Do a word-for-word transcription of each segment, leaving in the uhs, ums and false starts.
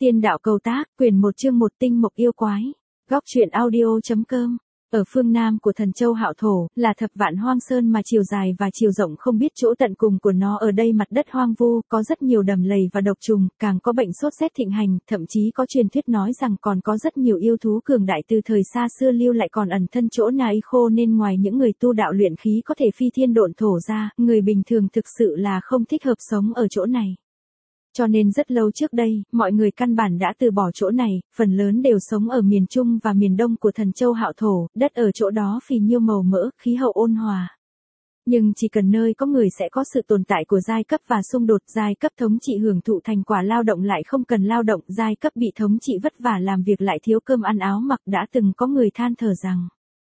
Tiên đạo cầu tác, quyển một chương một tinh mộc yêu quái. Góc truyện audio.com. Ở phương Nam của thần châu Hạo Thổ, là thập vạn hoang sơn mà chiều dài và chiều rộng không biết chỗ tận cùng của nó. Ở đây mặt đất hoang vu, có rất nhiều đầm lầy và độc trùng, càng có bệnh sốt rét thịnh hành, thậm chí có truyền thuyết nói rằng còn có rất nhiều yêu thú cường đại từ thời xa xưa lưu lại còn ẩn thân chỗ nai khô, nên ngoài những người tu đạo luyện khí có thể phi thiên độn thổ ra, người bình thường thực sự là không thích hợp sống ở chỗ này. Cho nên rất lâu trước đây, mọi người căn bản đã từ bỏ chỗ này, phần lớn đều sống ở miền Trung và miền Đông của thần châu Hạo Thổ, đất ở chỗ đó phì nhiêu màu mỡ, khí hậu ôn hòa. Nhưng chỉ cần nơi có người sẽ có sự tồn tại của giai cấp và xung đột. Giai cấp thống trị hưởng thụ thành quả lao động lại không cần lao động, giai cấp bị thống trị vất vả làm việc lại thiếu cơm ăn áo mặc. Đã từng có người than thở rằng,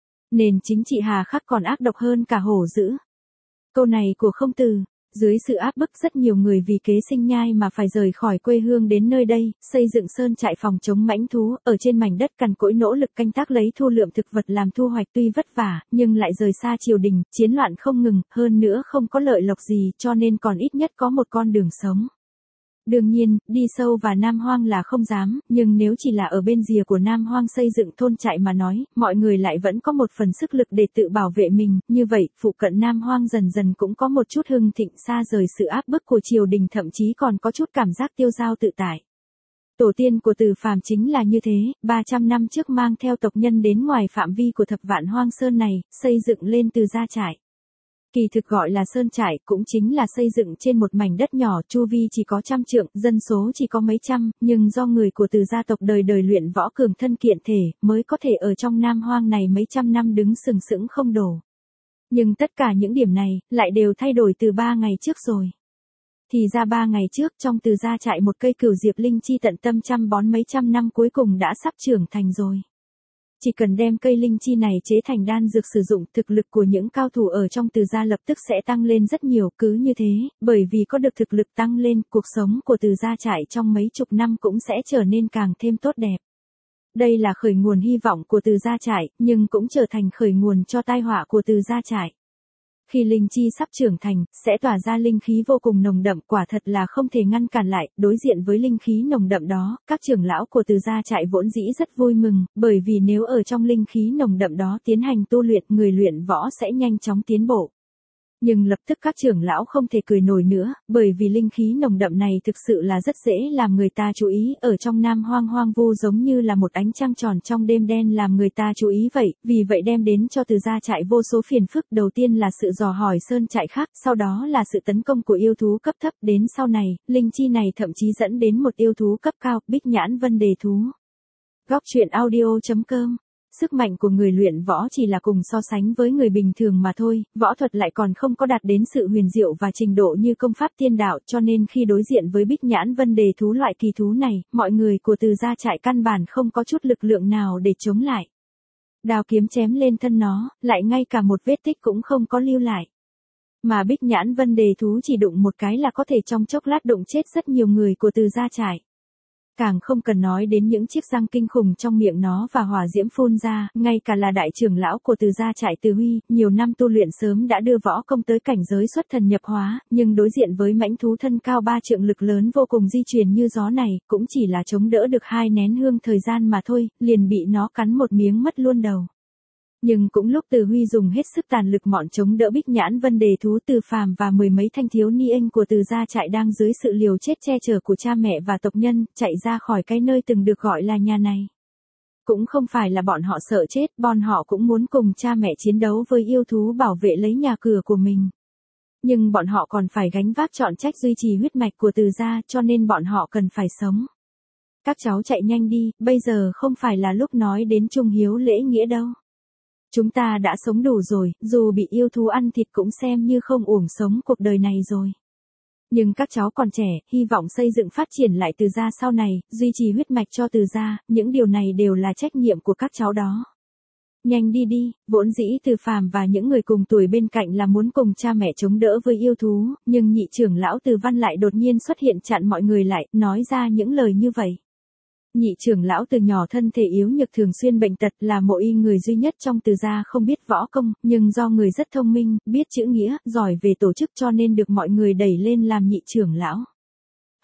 nền chính trị hà khắc còn ác độc hơn cả hổ dữ. Câu này của Khổng Tử. Dưới sự áp bức rất nhiều người vì kế sinh nhai mà phải rời khỏi quê hương đến nơi đây, xây dựng sơn trại phòng chống mãnh thú, ở trên mảnh đất cằn cỗi nỗ lực canh tác lấy thu lượm thực vật làm thu hoạch. Tuy vất vả, nhưng lại rời xa triều đình, chiến loạn không ngừng, hơn nữa không có lợi lộc gì, cho nên còn ít nhất có một con đường sống. Đương nhiên, đi sâu vào Nam Hoang là không dám, nhưng nếu chỉ là ở bên rìa của Nam Hoang xây dựng thôn trại mà nói, mọi người lại vẫn có một phần sức lực để tự bảo vệ mình. Như vậy, phụ cận Nam Hoang dần dần cũng có một chút hưng thịnh, xa rời sự áp bức của triều đình, thậm chí còn có chút cảm giác tiêu dao tự tại. Tổ tiên của Từ Phàm chính là như thế, ba trăm năm trước mang theo tộc nhân đến ngoài phạm vi của thập vạn hoang sơn này, xây dựng lên Từ gia trại. Kỳ thực gọi là sơn trại, cũng chính là xây dựng trên một mảnh đất nhỏ, chu vi chỉ có trăm trượng, dân số chỉ có mấy trăm, nhưng do người của Từ gia tộc đời đời luyện võ cường thân kiện thể, mới có thể ở trong Nam Hoang này mấy trăm năm đứng sừng sững không đổ. Nhưng tất cả những điểm này, lại đều thay đổi từ ba ngày trước rồi. Thì ra ba ngày trước, trong Từ gia trại một cây cửu diệp linh chi tận tâm chăm bón mấy trăm năm cuối cùng đã sắp trưởng thành rồi. Chỉ cần đem cây linh chi này chế thành đan dược sử dụng, thực lực của những cao thủ ở trong Từ gia lập tức sẽ tăng lên rất nhiều. Cứ như thế, bởi vì có được thực lực tăng lên, cuộc sống của Từ gia trại trong mấy chục năm cũng sẽ trở nên càng thêm tốt đẹp. Đây là khởi nguồn hy vọng của Từ gia trại, nhưng cũng trở thành khởi nguồn cho tai họa của Từ gia trại. Khi linh chi sắp trưởng thành, sẽ tỏa ra linh khí vô cùng nồng đậm, quả thật là không thể ngăn cản lại. Đối diện với linh khí nồng đậm đó, các trưởng lão của Từ gia trại vốn dĩ rất vui mừng, bởi vì nếu ở trong linh khí nồng đậm đó tiến hành tu luyện, người luyện võ sẽ nhanh chóng tiến bộ. Nhưng lập tức các trưởng lão không thể cười nổi nữa, bởi vì linh khí nồng đậm này thực sự là rất dễ làm người ta chú ý, ở trong Nam Hoang hoang vu giống như là một ánh trăng tròn trong đêm đen làm người ta chú ý vậy, vì vậy đem đến cho Từ gia trại vô số phiền phức. Đầu tiên là sự dò hỏi sơn trại khác, sau đó là sự tấn công của yêu thú cấp thấp, đến sau này, linh chi này thậm chí dẫn đến một yêu thú cấp cao, Bích Nhãn Vân Đề thú. Góc truyện audio.com. Sức mạnh của người luyện võ chỉ là cùng so sánh với người bình thường mà thôi, võ thuật lại còn không có đạt đến sự huyền diệu và trình độ như công pháp tiên đạo, cho nên khi đối diện với Bích Nhãn Vân Đề thú loại kỳ thú này, mọi người của Từ gia trại căn bản không có chút lực lượng nào để chống lại. Đao kiếm chém lên thân nó, lại ngay cả một vết tích cũng không có lưu lại. Mà Bích Nhãn Vân Đề thú chỉ đụng một cái là có thể trong chốc lát đụng chết rất nhiều người của Từ gia trại. Càng không cần nói đến những chiếc răng kinh khủng trong miệng nó và hỏa diễm phun ra, ngay cả là đại trưởng lão của Từ gia trại Từ Huy, nhiều năm tu luyện sớm đã đưa võ công tới cảnh giới xuất thần nhập hóa, nhưng đối diện với mãnh thú thân cao ba trượng lực lớn vô cùng di chuyển như gió này, cũng chỉ là chống đỡ được hai nén hương thời gian mà thôi, liền bị nó cắn một miếng mất luôn đầu. Nhưng cũng lúc Từ Huy dùng hết sức tàn lực mọn chống đỡ Bích Nhãn Vân Đề thú, Từ Phàm và mười mấy thanh thiếu niên của Từ gia trại đang dưới sự liều chết che chở của cha mẹ và tộc nhân, chạy ra khỏi cái nơi từng được gọi là nhà này. Cũng không phải là bọn họ sợ chết, bọn họ cũng muốn cùng cha mẹ chiến đấu với yêu thú bảo vệ lấy nhà cửa của mình. Nhưng bọn họ còn phải gánh vác trọn trách duy trì huyết mạch của Từ gia, cho nên bọn họ cần phải sống. Các cháu chạy nhanh đi, bây giờ không phải là lúc nói đến trung hiếu lễ nghĩa đâu. Chúng ta đã sống đủ rồi, dù bị yêu thú ăn thịt cũng xem như không uổng sống cuộc đời này rồi. Nhưng các cháu còn trẻ, hy vọng xây dựng phát triển lại Từ gia sau này, duy trì huyết mạch cho Từ gia, những điều này đều là trách nhiệm của các cháu đó. Nhanh đi đi, vốn dĩ Từ Phàm và những người cùng tuổi bên cạnh là muốn cùng cha mẹ chống đỡ với yêu thú, nhưng nhị trưởng lão Từ Văn lại đột nhiên xuất hiện chặn mọi người lại, nói ra những lời như vậy. Nhị trưởng lão từ nhỏ thân thể yếu nhược thường xuyên bệnh tật, là mộ y người duy nhất trong Từ gia không biết võ công, nhưng do người rất thông minh, biết chữ nghĩa, giỏi về tổ chức cho nên được mọi người đẩy lên làm nhị trưởng lão.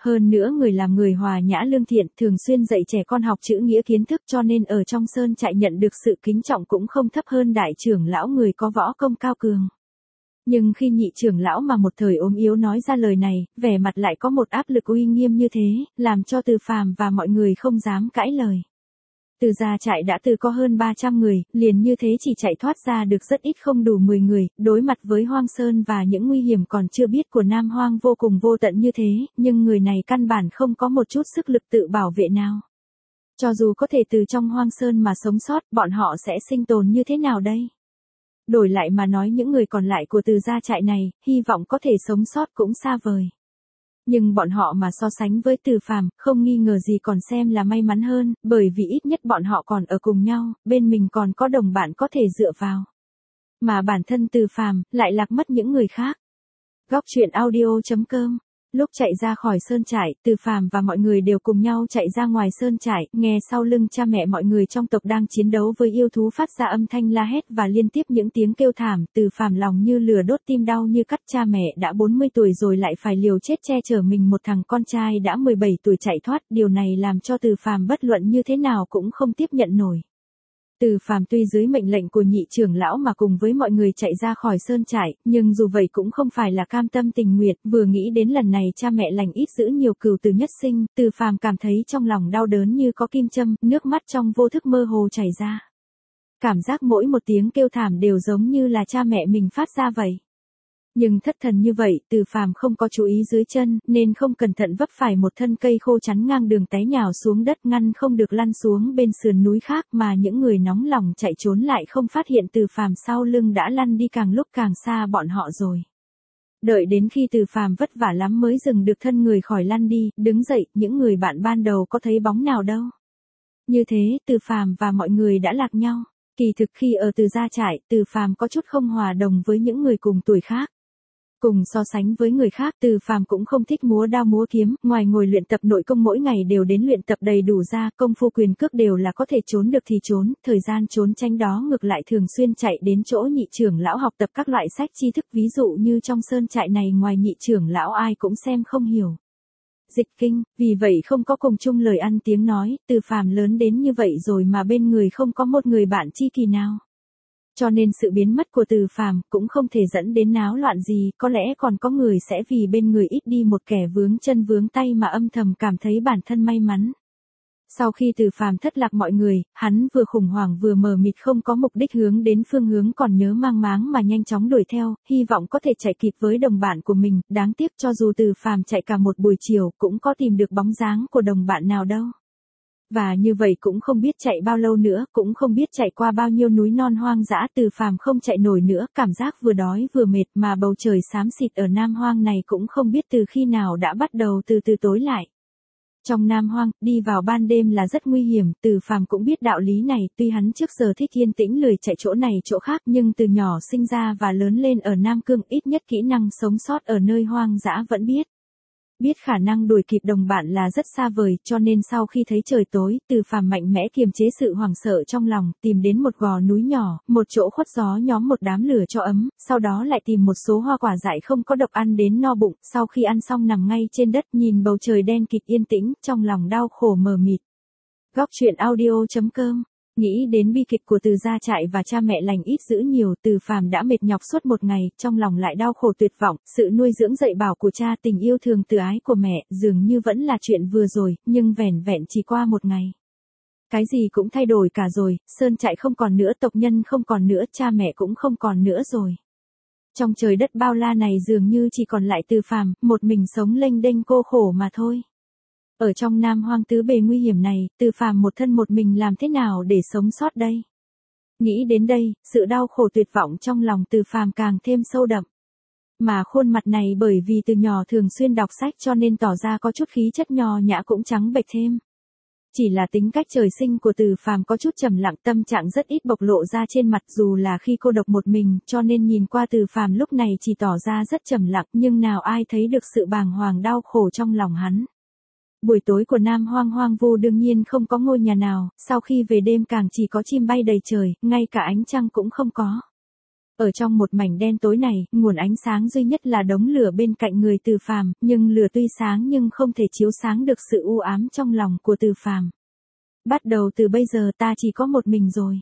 hơn nữa người làm người hòa nhã lương thiện, thường xuyên dạy trẻ con học chữ nghĩa kiến thức, cho nên ở trong sơn trại nhận được sự kính trọng cũng không thấp hơn đại trưởng lão người có võ công cao cường. Nhưng khi nhị trưởng lão mà một thời ốm yếu nói ra lời này, vẻ mặt lại có một áp lực uy nghiêm như thế, làm cho Từ Phàm và mọi người không dám cãi lời. Từ gia trại đã từ có hơn ba trăm người, liền như thế chỉ chạy thoát ra được rất ít không đủ mười người, đối mặt với Hoang Sơn và những nguy hiểm còn chưa biết của Nam Hoang vô cùng vô tận như thế, nhưng người này căn bản không có một chút sức lực tự bảo vệ nào. Cho dù có thể từ trong Hoang Sơn mà sống sót, bọn họ sẽ sinh tồn như thế nào đây? Đổi lại mà nói những người còn lại của Từ gia trại này, hy vọng có thể sống sót cũng xa vời. Nhưng bọn họ mà so sánh với Từ Phàm, không nghi ngờ gì còn xem là may mắn hơn, bởi vì ít nhất bọn họ còn ở cùng nhau, bên mình còn có đồng bạn có thể dựa vào. Mà bản thân Từ Phàm lại lạc mất những người khác. Góc truyện audio chấm com. Lúc chạy ra khỏi sơn trại, Từ Phàm và mọi người đều cùng nhau chạy ra ngoài sơn trại, nghe sau lưng cha mẹ mọi người trong tộc đang chiến đấu với yêu thú phát ra âm thanh la hét và liên tiếp những tiếng kêu thảm, Từ Phàm lòng như lửa đốt, tim đau như cắt. Cha mẹ đã bốn mươi tuổi rồi lại phải liều chết che chở mình một thằng con trai đã mười bảy tuổi chạy thoát, điều này làm cho Từ Phàm bất luận như thế nào cũng không tiếp nhận nổi. Từ Phàm tuy dưới mệnh lệnh của nhị trưởng lão mà cùng với mọi người chạy ra khỏi sơn trại, nhưng dù vậy cũng không phải là cam tâm tình nguyện, vừa nghĩ đến lần này cha mẹ lành ít giữ nhiều cừu từ nhất sinh, Từ Phàm cảm thấy trong lòng đau đớn như có kim châm, nước mắt trong vô thức mơ hồ chảy ra. Cảm giác mỗi một tiếng kêu thảm đều giống như là cha mẹ mình phát ra vậy. Nhưng thất thần như vậy, Từ Phàm không có chú ý dưới chân, nên không cẩn thận vấp phải một thân cây khô chắn ngang đường té nhào xuống đất, ngăn không được lăn xuống bên sườn núi khác, mà những người nóng lòng chạy trốn lại không phát hiện Từ Phàm sau lưng đã lăn đi càng lúc càng xa bọn họ rồi. Đợi đến khi Từ Phàm vất vả lắm mới dừng được thân người khỏi lăn đi, đứng dậy, những người bạn ban đầu có thấy bóng nào đâu. Như thế, Từ Phàm và mọi người đã lạc nhau. Kỳ thực khi ở Từ gia trại, Từ Phàm có chút không hòa đồng với những người cùng tuổi khác. Cùng so sánh với người khác, Từ Phàm cũng không thích múa đao múa kiếm, ngoài ngồi luyện tập nội công mỗi ngày đều đến luyện tập đầy đủ ra, công phu quyền cước đều là có thể trốn được thì trốn, thời gian trốn tránh đó ngược lại thường xuyên chạy đến chỗ nhị trưởng lão học tập các loại sách tri thức, ví dụ như trong sơn trại này ngoài nhị trưởng lão ai cũng xem không hiểu. Dịch kinh, vì vậy không có cùng chung lời ăn tiếng nói, Từ Phàm lớn đến như vậy rồi mà bên người không có một người bạn tri kỷ nào. Cho nên sự biến mất của Từ Phàm cũng không thể dẫn đến náo loạn gì, có lẽ còn có người sẽ vì bên người ít đi một kẻ vướng chân vướng tay mà âm thầm cảm thấy bản thân may mắn. Sau khi Từ Phàm thất lạc mọi người, hắn vừa khủng hoảng vừa mờ mịt không có mục đích hướng đến phương hướng còn nhớ mang máng mà nhanh chóng đuổi theo, hy vọng có thể chạy kịp với đồng bạn của mình, đáng tiếc cho dù Từ Phàm chạy cả một buổi chiều cũng có tìm được bóng dáng của đồng bạn nào đâu. Và như vậy cũng không biết chạy bao lâu nữa, cũng không biết chạy qua bao nhiêu núi non hoang dã, Từ Phàm không chạy nổi nữa, cảm giác vừa đói vừa mệt mà bầu trời xám xịt ở Nam Hoang này cũng không biết từ khi nào đã bắt đầu từ từ tối lại. Trong Nam Hoang, đi vào ban đêm là rất nguy hiểm, Từ Phàm cũng biết đạo lý này, tuy hắn trước giờ thích yên tĩnh lười chạy chỗ này chỗ khác, nhưng từ nhỏ sinh ra và lớn lên ở Nam Cương, ít nhất kỹ năng sống sót ở nơi hoang dã vẫn biết. Biết khả năng đuổi kịp đồng bạn là rất xa vời, cho nên sau khi thấy trời tối, Từ Phàm mạnh mẽ kiềm chế sự hoảng sợ trong lòng, tìm đến một gò núi nhỏ, một chỗ khuất gió nhóm một đám lửa cho ấm, sau đó lại tìm một số hoa quả dại không có độc ăn đến no bụng, sau khi ăn xong nằm ngay trên đất nhìn bầu trời đen kịt yên tĩnh, trong lòng đau khổ mờ mịt. Góc truyện audio chấm com. Nghĩ đến bi kịch của Từ gia trại và cha mẹ lành ít giữ nhiều, Từ Phàm đã mệt nhọc suốt một ngày, trong lòng lại đau khổ tuyệt vọng, sự nuôi dưỡng dạy bảo của cha, tình yêu thương từ ái của mẹ, dường như vẫn là chuyện vừa rồi, nhưng vẻn vẹn chỉ qua một ngày. Cái gì cũng thay đổi cả rồi, sơn trại không còn nữa, tộc nhân không còn nữa, cha mẹ cũng không còn nữa rồi. Trong trời đất bao la này dường như chỉ còn lại Từ Phàm, một mình sống lênh đênh cô khổ mà thôi. Ở trong Nam Hoang tứ bề nguy hiểm này, Từ Phàm một thân một mình làm thế nào để sống sót đây? Nghĩ đến đây, sự đau khổ tuyệt vọng trong lòng Từ Phàm càng thêm sâu đậm. Mà khuôn mặt này bởi vì từ nhỏ thường xuyên đọc sách cho nên tỏ ra có chút khí chất nho nhã cũng trắng bệch thêm. Chỉ là tính cách trời sinh của Từ Phàm có chút trầm lặng, tâm trạng rất ít bộc lộ ra trên mặt, dù là khi cô độc một mình, cho nên nhìn qua Từ Phàm lúc này chỉ tỏ ra rất trầm lặng, nhưng nào ai thấy được sự bàng hoàng đau khổ trong lòng hắn. Buổi tối của Nam Hoang hoang vu đương nhiên không có ngôi nhà nào, sau khi về đêm càng chỉ có chim bay đầy trời, ngay cả ánh trăng cũng không có. Ở trong một mảnh đen tối này, nguồn ánh sáng duy nhất là đống lửa bên cạnh người Từ Phàm, nhưng lửa tuy sáng nhưng không thể chiếu sáng được sự u ám trong lòng của Từ Phàm. Bắt đầu từ bây giờ ta chỉ có một mình rồi.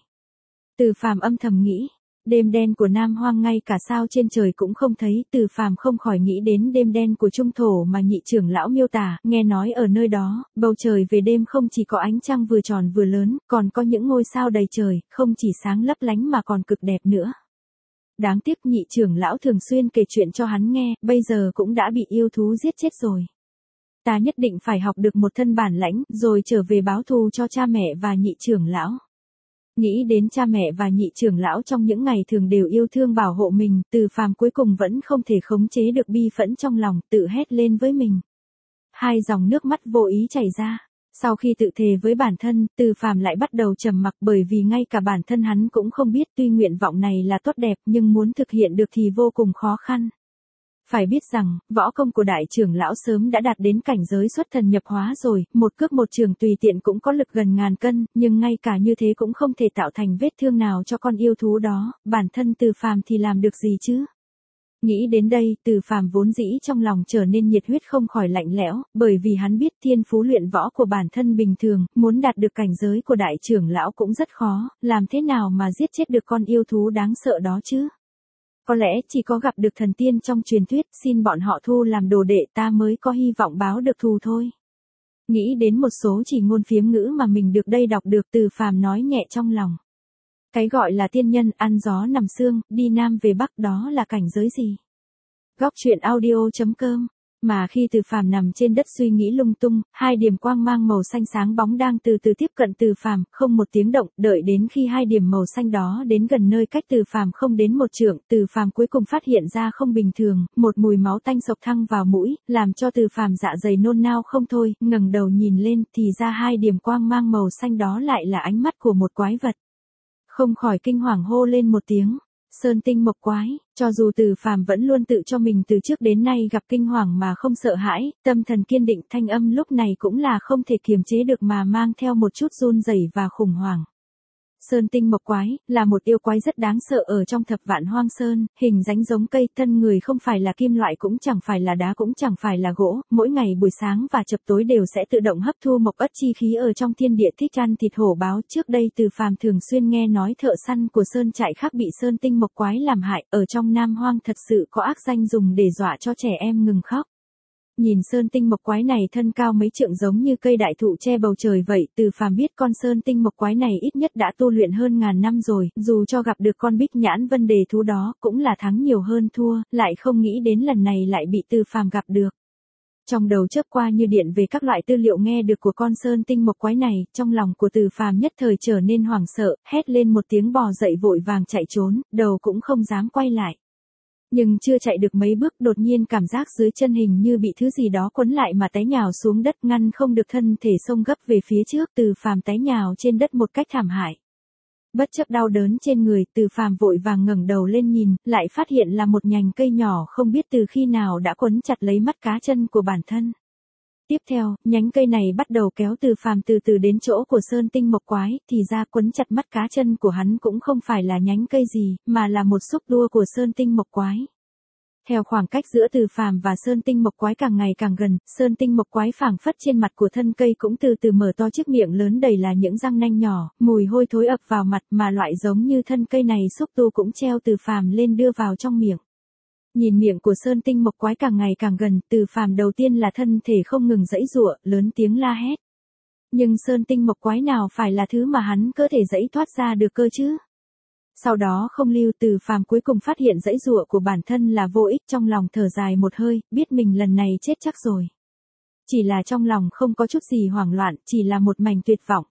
Từ Phàm âm thầm nghĩ. Đêm đen của Nam Hoang ngay cả sao trên trời cũng không thấy, Từ Phàm không khỏi nghĩ đến đêm đen của Trung Thổ mà nhị trưởng lão miêu tả, nghe nói ở nơi đó, bầu trời về đêm không chỉ có ánh trăng vừa tròn vừa lớn, còn có những ngôi sao đầy trời, không chỉ sáng lấp lánh mà còn cực đẹp nữa. Đáng tiếc nhị trưởng lão thường xuyên kể chuyện cho hắn nghe, bây giờ cũng đã bị yêu thú giết chết rồi. Ta nhất định phải học được một thân bản lãnh, rồi trở về báo thù cho cha mẹ và nhị trưởng lão. Nghĩ đến cha mẹ và nhị trưởng lão trong những ngày thường đều yêu thương bảo hộ mình, Từ Phàm cuối cùng vẫn không thể khống chế được bi phẫn trong lòng, tự hét lên với mình. Hai dòng nước mắt vô ý chảy ra. Sau khi tự thề với bản thân, Từ Phàm lại bắt đầu trầm mặc bởi vì ngay cả bản thân hắn cũng không biết tuy nguyện vọng này là tốt đẹp nhưng muốn thực hiện được thì vô cùng khó khăn. Phải biết rằng, võ công của đại trưởng lão sớm đã đạt đến cảnh giới xuất thần nhập hóa rồi, một cước một trường tùy tiện cũng có lực gần ngàn cân, nhưng ngay cả như thế cũng không thể tạo thành vết thương nào cho con yêu thú đó, bản thân Từ Phàm thì làm được gì chứ? Nghĩ đến đây, Từ Phàm vốn dĩ trong lòng trở nên nhiệt huyết không khỏi lạnh lẽo, bởi vì hắn biết thiên phú luyện võ của bản thân bình thường, muốn đạt được cảnh giới của đại trưởng lão cũng rất khó, làm thế nào mà giết chết được con yêu thú đáng sợ đó chứ? Có lẽ chỉ có gặp được thần tiên trong truyền thuyết, xin bọn họ thu làm đồ đệ ta mới có hy vọng báo được thù thôi. Nghĩ đến một số chỉ ngôn phiếm ngữ mà mình được đây đọc được, Từ Phàm nói nhẹ trong lòng. Cái gọi là tiên nhân, ăn gió nằm sương, đi nam về bắc đó là cảnh giới gì? Góc truyện audio chấm com. Mà khi Từ Phàm nằm trên đất suy nghĩ lung tung, hai điểm quang mang màu xanh sáng bóng đang từ từ tiếp cận Từ Phàm, không một tiếng động, đợi đến khi hai điểm màu xanh đó đến gần nơi cách Từ Phàm không đến một trượng, Từ Phàm cuối cùng phát hiện ra không bình thường, một mùi máu tanh sộc thăng vào mũi, làm cho Từ Phàm dạ dày nôn nao không thôi, ngẩng đầu nhìn lên, thì ra hai điểm quang mang màu xanh đó lại là ánh mắt của một quái vật. Không khỏi kinh hoàng hô lên một tiếng. Sơn tinh mộc quái, cho dù Từ Phàm vẫn luôn tự cho mình từ trước đến nay gặp kinh hoàng mà không sợ hãi, tâm thần kiên định, thanh âm lúc này cũng là không thể kiềm chế được mà mang theo một chút run rẩy và khủng hoảng. Sơn tinh mộc quái, là một yêu quái rất đáng sợ ở trong thập vạn hoang sơn, hình dáng giống cây, thân người không phải là kim loại cũng chẳng phải là đá cũng chẳng phải là gỗ, mỗi ngày buổi sáng và chập tối đều sẽ tự động hấp thu mộc ất chi khí ở trong thiên địa, thích ăn thịt hổ báo. Trước đây Từ Phàm thường xuyên nghe nói thợ săn của sơn trại khác bị sơn tinh mộc quái làm hại, ở trong Nam Hoang thật sự có ác danh dùng để dọa cho trẻ em ngừng khóc. Nhìn sơn tinh mộc quái này thân cao mấy trượng giống như cây đại thụ che bầu trời vậy, Từ Phàm biết con sơn tinh mộc quái này ít nhất đã tu luyện hơn ngàn năm rồi, dù cho gặp được con bích nhãn vân đề thú đó, cũng là thắng nhiều hơn thua, lại không nghĩ đến lần này lại bị Từ Phàm gặp được. Trong đầu chớp qua như điện về các loại tư liệu nghe được của con sơn tinh mộc quái này, trong lòng của Từ Phàm nhất thời trở nên hoảng sợ, hét lên một tiếng bò dậy vội vàng chạy trốn, đầu cũng không dám quay lại. Nhưng chưa chạy được mấy bước đột nhiên cảm giác dưới chân hình như bị thứ gì đó quấn lại mà té nhào xuống đất, ngăn không được thân thể xông gấp về phía trước, Từ Phàm té nhào trên đất một cách thảm hại. Bất chấp đau đớn trên người, Từ Phàm vội vàng ngẩng đầu lên nhìn, lại phát hiện là một nhành cây nhỏ không biết từ khi nào đã quấn chặt lấy mắt cá chân của bản thân. Tiếp theo, nhánh cây này bắt đầu kéo Từ Phàm từ từ đến chỗ của sơn tinh mộc quái, thì ra quấn chặt mắt cá chân của hắn cũng không phải là nhánh cây gì, mà là một xúc tua của sơn tinh mộc quái. Theo khoảng cách giữa Từ Phàm và sơn tinh mộc quái càng ngày càng gần, sơn tinh mộc quái phảng phất trên mặt của thân cây cũng từ từ mở to chiếc miệng lớn đầy là những răng nanh nhỏ, mùi hôi thối ập vào mặt, mà loại giống như thân cây này xúc tu cũng treo Từ Phàm lên đưa vào trong miệng. Nhìn miệng của sơn tinh mộc quái càng ngày càng gần, Từ Phàm đầu tiên là thân thể không ngừng giãy giụa, lớn tiếng la hét. Nhưng sơn tinh mộc quái nào phải là thứ mà hắn có thể giãy thoát ra được cơ chứ? Sau đó không lưu, Từ Phàm cuối cùng phát hiện giãy giụa của bản thân là vô ích, trong lòng thở dài một hơi, biết mình lần này chết chắc rồi. Chỉ là trong lòng không có chút gì hoảng loạn, chỉ là một mảnh tuyệt vọng.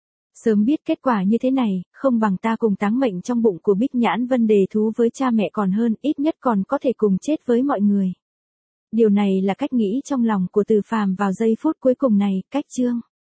Sớm biết kết quả như thế này, không bằng ta cùng táng mệnh trong bụng của bích nhãn vân đề thú với cha mẹ còn hơn, ít nhất còn có thể cùng chết với mọi người. Điều này là cách nghĩ trong lòng của Từ Phàm vào giây phút cuối cùng này, cách chương.